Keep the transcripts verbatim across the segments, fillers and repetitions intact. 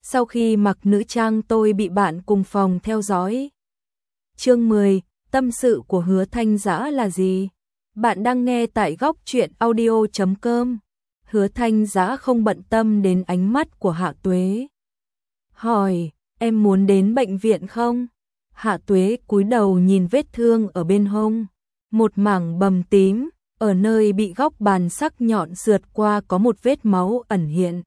Sau khi mặc nữ trang tôi bị bạn cùng phòng theo dõi. Chương mười, tâm sự của Hứa Thanh Dã là gì? Bạn đang nghe tại góc truyện audio chấm com. Hứa Thanh Dã không bận tâm đến ánh mắt của Hạ Tuế. Hỏi, em muốn đến bệnh viện không? Hạ Tuế cúi đầu nhìn vết thương ở bên hông. Một mảng bầm tím, ở nơi bị góc bàn sắc nhọn sượt qua có một vết máu ẩn hiện.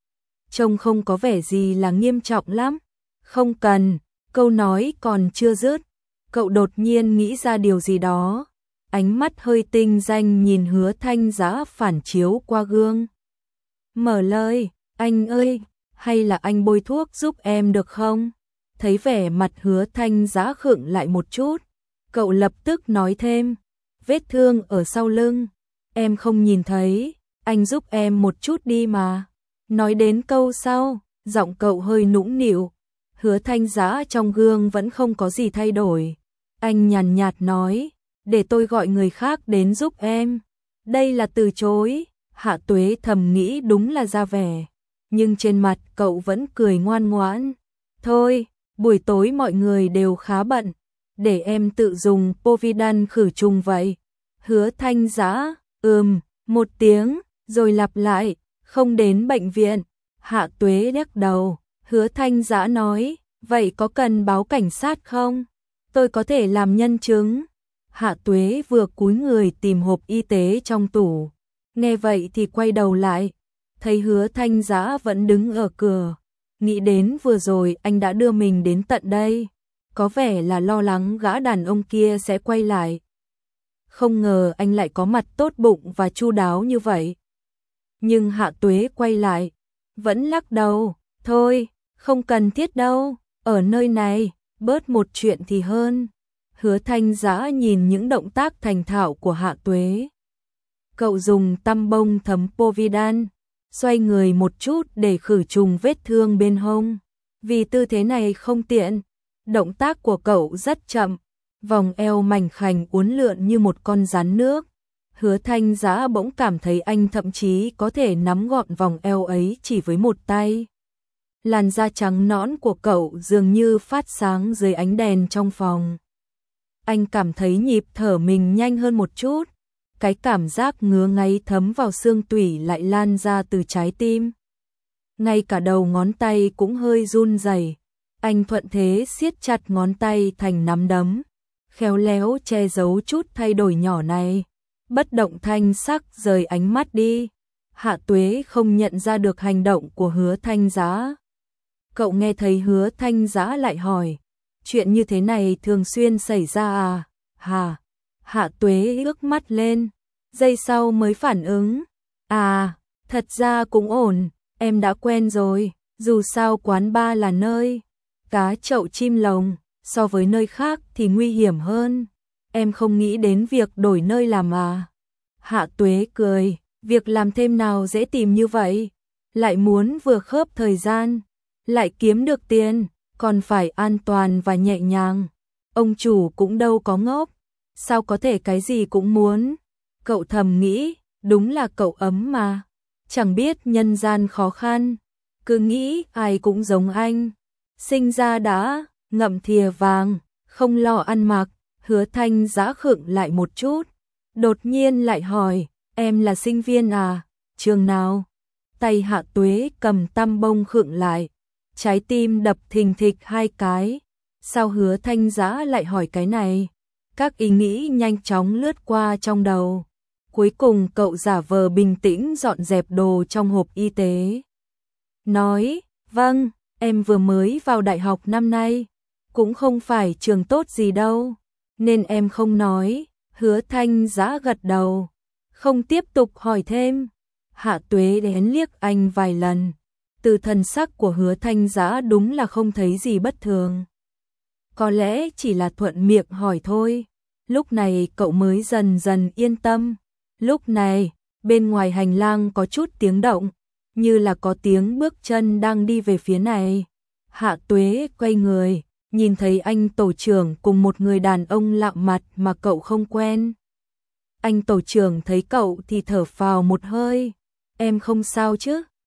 Trông không có vẻ gì là nghiêm trọng lắm. Không cần, câu nói còn chưa dứt. Cậu đột nhiên nghĩ ra điều gì đó. Ánh mắt hơi tinh danh nhìn Hứa Thanh Dã phản chiếu qua gương. Mở lời, anh ơi, hay là anh bôi thuốc giúp em được không? Thấy vẻ mặt Hứa Thanh Dã khựng lại một chút. Cậu lập tức nói thêm, vết thương ở sau lưng. Em không nhìn thấy, anh giúp em một chút đi mà. Nói đến câu sau, giọng cậu hơi nũng nịu. Hứa Thanh Dã trong gương vẫn không có gì thay đổi. Anh nhàn nhạt nói, để tôi gọi người khác đến giúp em. Đây là từ chối. Hạ Tuế thầm nghĩ đúng là ra vẻ. Nhưng trên mặt cậu vẫn cười ngoan ngoãn. Thôi, buổi tối mọi người đều khá bận. Để em tự dùng Povidone khử trùng vậy. Hứa Thanh Dã, ừm, một tiếng, rồi lặp lại, không đến bệnh viện. Hạ Tuế lắc đầu. Hứa Thanh Dã nói, vậy có cần báo cảnh sát không? Tôi có thể làm nhân chứng. Hạ Tuế vừa cúi người tìm hộp y tế trong tủ. Nghe vậy thì quay đầu lại. Thấy Hứa Thanh Dã vẫn đứng ở cửa. Nghĩ đến vừa rồi anh đã đưa mình đến tận đây. Có vẻ là lo lắng gã đàn ông kia sẽ quay lại. Không ngờ anh lại có mặt tốt bụng và chu đáo như vậy. Nhưng Hạ Tuế quay lại. Vẫn lắc đầu. Thôi, không cần thiết đâu. Ở nơi này, bớt một chuyện thì hơn. Hứa Thanh Dã nhìn những động tác thành thạo của Hạ Tuế. Cậu dùng tăm bông thấm Povidone, xoay người một chút để khử trùng vết thương bên hông. Vì tư thế này không tiện, động tác của cậu rất chậm, vòng eo mảnh khảnh uốn lượn như một con rắn nước. Hứa Thanh Dã bỗng cảm thấy anh thậm chí có thể nắm gọn vòng eo ấy chỉ với một tay. Làn da trắng nõn của cậu dường như phát sáng dưới ánh đèn trong phòng. Anh cảm thấy nhịp thở mình nhanh hơn một chút. Cái cảm giác ngứa ngáy thấm vào xương tủy lại lan ra từ trái tim. Ngay cả đầu ngón tay cũng hơi run rẩy. Anh thuận thế siết chặt ngón tay thành nắm đấm, khéo léo che giấu chút thay đổi nhỏ này. Bất động thanh sắc rời ánh mắt đi. Hạ Tuế không nhận ra được hành động của Hứa Thanh Dã. Cậu nghe thấy Hứa Thanh Dã lại hỏi, chuyện như thế này thường xuyên xảy ra à? Hà. Hạ Tuế ước mắt lên, giây sau mới phản ứng. À, thật ra cũng ổn, em đã quen rồi, dù sao quán bar là nơi cá chậu chim lồng, so với nơi khác thì nguy hiểm hơn. Em không nghĩ đến việc đổi nơi làm à? Hạ Tuế cười, việc làm thêm nào dễ tìm như vậy, lại muốn vừa khớp thời gian, lại kiếm được tiền, còn phải an toàn và nhẹ nhàng. Ông chủ cũng đâu có ngốc, sao có thể cái gì cũng muốn. Cậu thầm nghĩ, đúng là cậu ấm mà, chẳng biết nhân gian khó khăn, cứ nghĩ ai cũng giống anh. Sinh ra đã, ngậm thìa vàng, không lo ăn mặc. Hứa Thanh Dã khựng lại một chút, đột nhiên lại hỏi, em là sinh viên à? Trường nào? Tay Hạ Tuế cầm tăm bông khựng lại, trái tim đập thình thịch hai cái. Sao Hứa Thanh Dã lại hỏi cái này? Các ý nghĩ nhanh chóng lướt qua trong đầu. Cuối cùng cậu giả vờ bình tĩnh dọn dẹp đồ trong hộp y tế. Nói, vâng, em vừa mới vào đại học năm nay, cũng không phải trường tốt gì đâu, nên em không nói. Hứa Thanh Dã gật đầu, không tiếp tục hỏi thêm. Hạ Tuế đến liếc anh vài lần. Từ thần sắc của Hứa Thanh Dã đúng là không thấy gì bất thường. Có lẽ chỉ là thuận miệng hỏi thôi. Lúc này cậu mới dần dần yên tâm. Lúc này, bên ngoài hành lang có chút tiếng động, như là có tiếng bước chân đang đi về phía này. Hạ Tuế quay người, nhìn thấy anh tổ trưởng cùng một người đàn ông lạ mặt mà cậu không quen. Anh tổ trưởng thấy cậu thì thở phào một hơi. Em không sao chứ?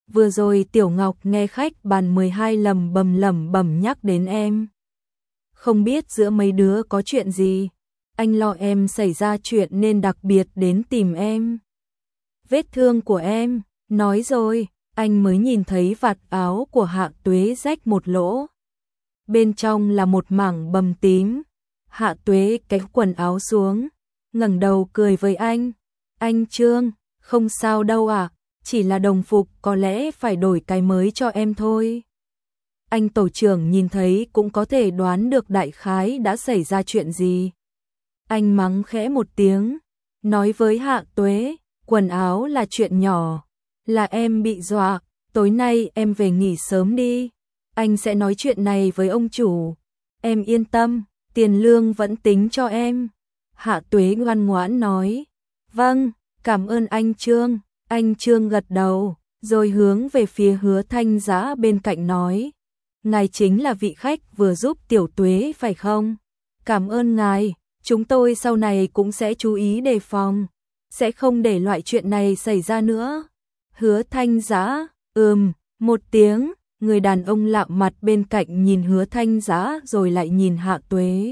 vừa rồi Tiểu Ngọc nghe khách bàn mười hai lầm bầm lẩm bẩm nhắc đến em. Không biết giữa mấy đứa có chuyện gì, anh lo em xảy ra chuyện nên đặc biệt đến tìm em. Vết thương của em, nói rồi, anh mới nhìn thấy vạt áo của Hạ Tuế rách một lỗ. Bên trong là một mảng bầm tím. Hạ Tuế kéo quần áo xuống, ngẩng đầu cười với anh. Anh Trương, không sao đâu ạ, à, chỉ là đồng phục có lẽ phải đổi cái mới cho em thôi. Anh tổ trưởng nhìn thấy cũng có thể đoán được đại khái đã xảy ra chuyện gì. Anh mắng khẽ một tiếng, nói với Hạ Tuế, quần áo là chuyện nhỏ, là em bị dọa, tối nay em về nghỉ sớm đi. Anh sẽ nói chuyện này với ông chủ. Em yên tâm, tiền lương vẫn tính cho em. Hạ Tuế ngoan ngoãn nói. Vâng, cảm ơn anh Trương. Anh Trương gật đầu, rồi hướng về phía Hứa Thanh Dã bên cạnh nói. Ngài chính là vị khách vừa giúp Tiểu Tuế phải không? Cảm ơn ngài, chúng tôi sau này cũng sẽ chú ý đề phòng, sẽ không để loại chuyện này xảy ra nữa. Hứa Thanh Dã, ừm, một tiếng. Người đàn ông lạ mặt bên cạnh nhìn Hứa Thanh Dã rồi lại nhìn Hạ Tuế.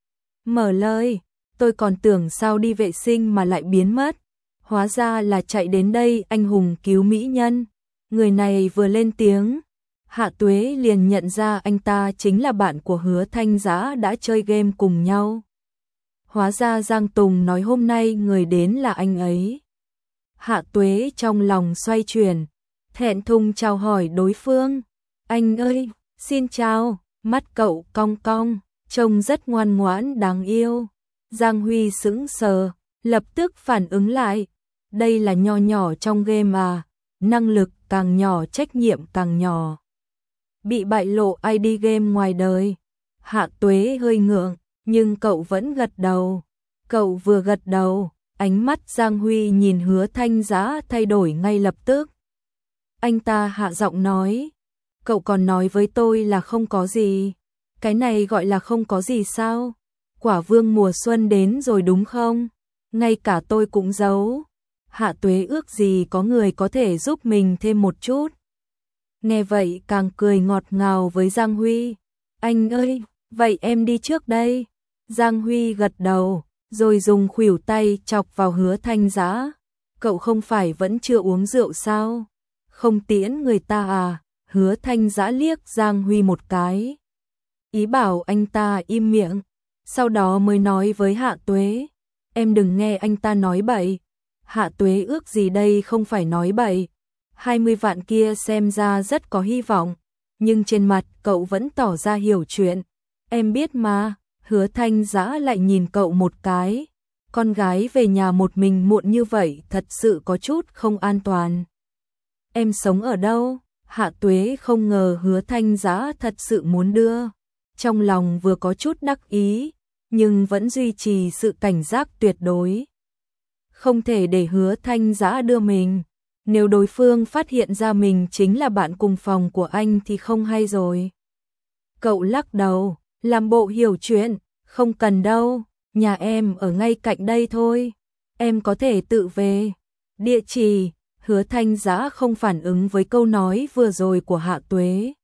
Mở lời, tôi còn tưởng sao đi vệ sinh mà lại biến mất. Hóa ra là chạy đến đây anh hùng cứu mỹ nhân. Người này vừa lên tiếng, Hạ Tuế liền nhận ra anh ta chính là bạn của Hứa Thanh Dã đã chơi game cùng nhau. Hóa ra Giang Tùng nói hôm nay người đến là anh ấy. Hạ Tuế trong lòng xoay chuyển, thẹn thùng chào hỏi đối phương. Anh ơi, xin chào, mắt cậu cong cong, trông rất ngoan ngoãn đáng yêu. Giang Huy sững sờ, lập tức phản ứng lại. Đây là nho nhỏ trong game à, năng lực càng nhỏ trách nhiệm càng nhỏ. Bị bại lộ i đê game ngoài đời. Hạ Tuế hơi ngượng, nhưng cậu vẫn gật đầu. Cậu vừa gật đầu, ánh mắt Giang Huy nhìn Hứa Thanh Dã thay đổi ngay lập tức. Anh ta hạ giọng nói. Cậu còn nói với tôi là không có gì. Cái này gọi là không có gì sao? Quả vương mùa xuân đến rồi đúng không? Ngay cả tôi cũng giấu. Hạ Tuế ước gì có người có thể giúp mình thêm một chút. Nghe vậy càng cười ngọt ngào với Giang Huy. Anh ơi, vậy em đi trước đây. Giang Huy gật đầu, rồi dùng khuỷu tay chọc vào Hứa Thanh Dã. Cậu không phải vẫn chưa uống rượu sao? Không tiễn người ta à? Hứa Thanh Dã liếc Giang Huy một cái, ý bảo anh ta im miệng, sau đó mới nói với Hạ Tuế, em đừng nghe anh ta nói bậy. Hạ Tuế ước gì đây không phải nói bậy, hai mươi vạn kia xem ra rất có hy vọng, nhưng trên mặt cậu vẫn tỏ ra hiểu chuyện. Em biết mà. Hứa Thanh Dã lại nhìn cậu một cái, con gái về nhà một mình muộn như vậy thật sự có chút không an toàn. Em sống ở đâu? Hạ Tuế không ngờ Hứa Thanh Dã thật sự muốn đưa, trong lòng vừa có chút đắc ý, nhưng vẫn duy trì sự cảnh giác tuyệt đối. Không thể để Hứa Thanh Dã đưa mình, nếu đối phương phát hiện ra mình chính là bạn cùng phòng của anh thì không hay rồi. Cậu lắc đầu, làm bộ hiểu chuyện, không cần đâu, nhà em ở ngay cạnh đây thôi, em có thể tự về. Địa chỉ. Hứa Thanh Dã không phản ứng với câu nói vừa rồi của Hạ Tuế.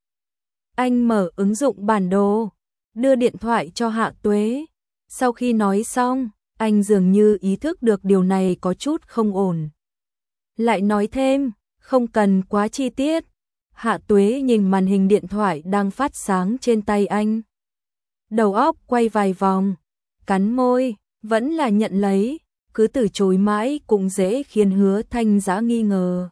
Anh mở ứng dụng bản đồ, đưa điện thoại cho Hạ Tuế. Sau khi nói xong, anh dường như ý thức được điều này có chút không ổn. Lại nói thêm, không cần quá chi tiết. Hạ Tuế nhìn màn hình điện thoại đang phát sáng trên tay anh. Đầu óc quay vài vòng, cắn môi, vẫn là nhận lấy. Cứ từ chối mãi cũng dễ khiến Hứa Thanh Dã nghi ngờ.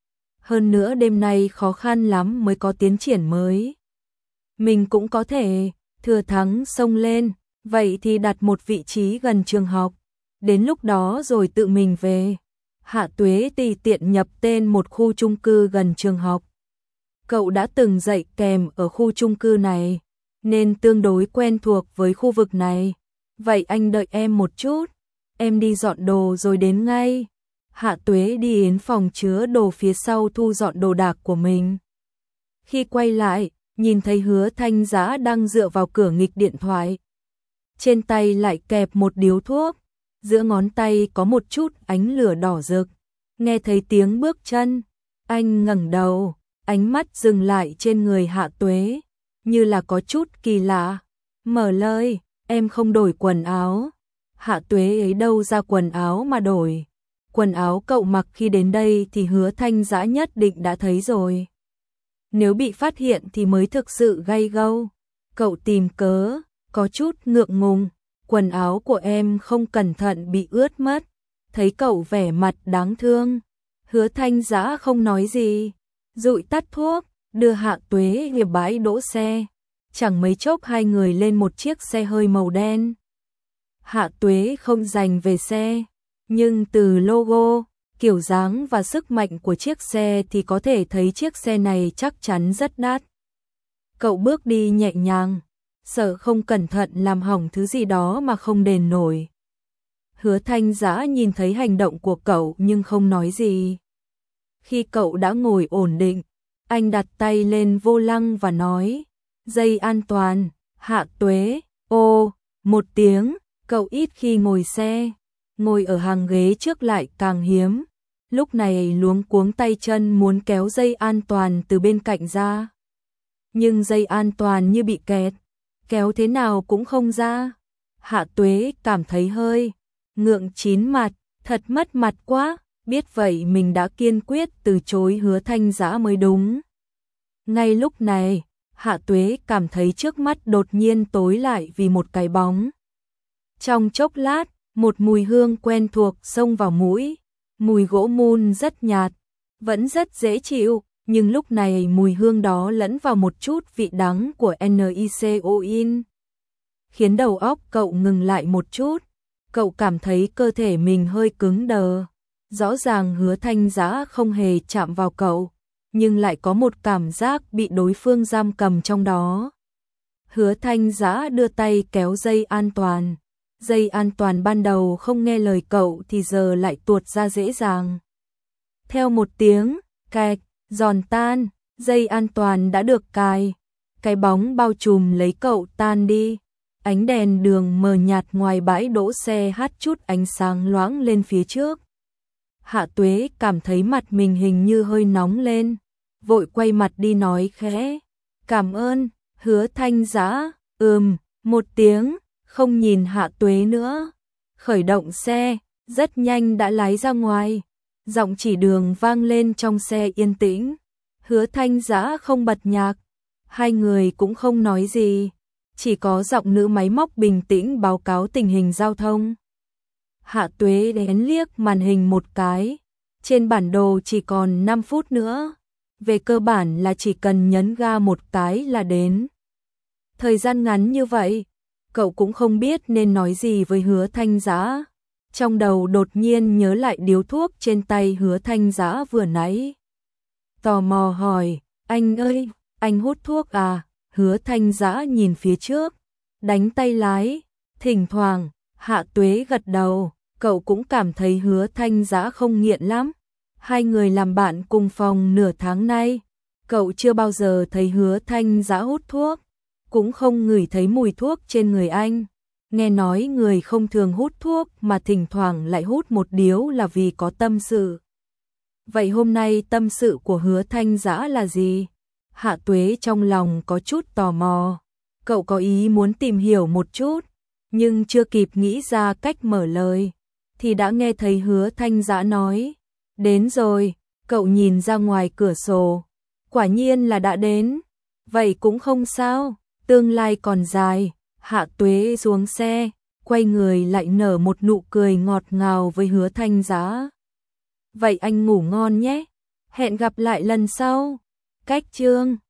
Hơn nữa đêm nay khó khăn lắm mới có tiến triển mới. Mình cũng có thể thừa thắng xông lên, vậy thì đặt một vị trí gần trường học, đến lúc đó rồi tự mình về. Hạ Tuế tùy tiện nhập tên một khu chung cư gần trường học. Cậu đã từng dạy kèm ở khu chung cư này, nên tương đối quen thuộc với khu vực này. Vậy anh đợi em một chút. Em đi dọn đồ rồi đến ngay. Hạ Tuế đi đến phòng chứa đồ phía sau thu dọn đồ đạc của mình. Khi quay lại, nhìn thấy Hứa Thanh Dã đang dựa vào cửa nghịch điện thoại. Trên tay lại kẹp một điếu thuốc, giữa ngón tay có một chút ánh lửa đỏ rực. Nghe thấy tiếng bước chân, Anh ngẩng đầu, ánh mắt dừng lại trên người Hạ Tuế, như là có chút kỳ lạ. Mở lời, em không đổi quần áo. Hạ Tuế ấy đâu ra quần áo mà đổi. Quần áo cậu mặc khi đến đây thì Hứa Thanh Dã nhất định đã thấy rồi. Nếu bị phát hiện thì mới thực sự gay gâu. Cậu tìm cớ, có chút ngượng ngùng. Quần áo của em không cẩn thận bị ướt mất. Thấy cậu vẻ mặt đáng thương, Hứa Thanh Dã không nói gì, dụi tắt thuốc, đưa Hạ Tuế về bãi đỗ xe. Chẳng mấy chốc hai người lên một chiếc xe hơi màu đen. Hạ Tuế không giành về xe, nhưng từ logo, kiểu dáng và sức mạnh của chiếc xe thì có thể thấy chiếc xe này chắc chắn rất đắt. Cậu bước đi nhẹ nhàng, sợ không cẩn thận làm hỏng thứ gì đó mà không đền nổi. Hứa Thanh Dã nhìn thấy hành động của cậu nhưng không nói gì. Khi cậu đã ngồi ổn định, anh đặt tay lên vô lăng và nói, dây an toàn. Hạ Tuế, ô, một tiếng. Cậu ít khi ngồi xe, ngồi ở hàng ghế trước lại càng hiếm. Lúc này luống cuống tay chân muốn kéo dây an toàn từ bên cạnh ra. Nhưng dây an toàn như bị kẹt, kéo thế nào cũng không ra. Hạ Tuế cảm thấy hơi ngượng chín mặt, thật mất mặt quá, biết vậy mình đã kiên quyết từ chối Hứa Thanh Dã mới đúng. Ngay lúc này, Hạ Tuế cảm thấy trước mắt đột nhiên tối lại vì một cái bóng. Trong chốc lát, một mùi hương quen thuộc xông vào mũi, mùi gỗ mun rất nhạt, vẫn rất dễ chịu, nhưng lúc này mùi hương đó lẫn vào một chút vị đắng của nicotin, khiến đầu óc cậu ngừng lại một chút. Cậu cảm thấy cơ thể mình hơi cứng đờ. Rõ ràng Hứa Thanh Dã không hề chạm vào cậu, nhưng lại có một cảm giác bị đối phương giam cầm trong đó. Hứa Thanh Dã đưa tay kéo dây an toàn. Dây an toàn ban đầu không nghe lời cậu thì giờ lại tuột ra dễ dàng. Theo một tiếng cạch, giòn tan, dây an toàn đã được cài. Cái bóng bao trùm lấy cậu tan đi. Ánh đèn đường mờ nhạt ngoài bãi đỗ xe hắt chút ánh sáng loãng lên phía trước. Hạ Tuế cảm thấy mặt mình hình như hơi nóng lên, vội quay mặt đi nói khẽ, cảm ơn. Hứa Thanh Dã, ừm, một tiếng, không nhìn Hạ Tuế nữa. Khởi động xe, rất nhanh đã lái ra ngoài. Giọng chỉ đường vang lên trong xe yên tĩnh. Hứa Thanh Dã không bật nhạc, hai người cũng không nói gì, chỉ có giọng nữ máy móc bình tĩnh báo cáo tình hình giao thông. Hạ Tuế đén liếc màn hình một cái, trên bản đồ chỉ còn năm phút nữa, về cơ bản là chỉ cần nhấn ga một cái là đến. Thời gian ngắn như vậy, cậu cũng không biết nên nói gì với Hứa Thanh Dã. Trong đầu đột nhiên nhớ lại điếu thuốc trên tay Hứa Thanh Dã vừa nãy. Tò mò hỏi, anh ơi, anh hút thuốc à? Hứa Thanh Dã nhìn phía trước, đánh tay lái, thỉnh thoảng. Hạ Tuế gật đầu, cậu cũng cảm thấy Hứa Thanh Dã không nghiện lắm. Hai người làm bạn cùng phòng nửa tháng nay, cậu chưa bao giờ thấy Hứa Thanh Dã hút thuốc, cũng không ngửi thấy mùi thuốc trên người anh. Nghe nói người không thường hút thuốc mà thỉnh thoảng lại hút một điếu là vì có tâm sự. Vậy hôm nay tâm sự của Hứa Thanh Dã là gì? Hạ Tuế trong lòng có chút tò mò, cậu có ý muốn tìm hiểu một chút, nhưng chưa kịp nghĩ ra cách mở lời, thì đã nghe thấy Hứa Thanh Dã nói, đến rồi. Cậu nhìn ra ngoài cửa sổ, quả nhiên là đã đến, vậy cũng không sao, tương lai còn dài. Hạ Tuế xuống xe, quay người lại nở một nụ cười ngọt ngào với Hứa Thanh Dã. Vậy anh ngủ ngon nhé, hẹn gặp lại lần sau. Cách chương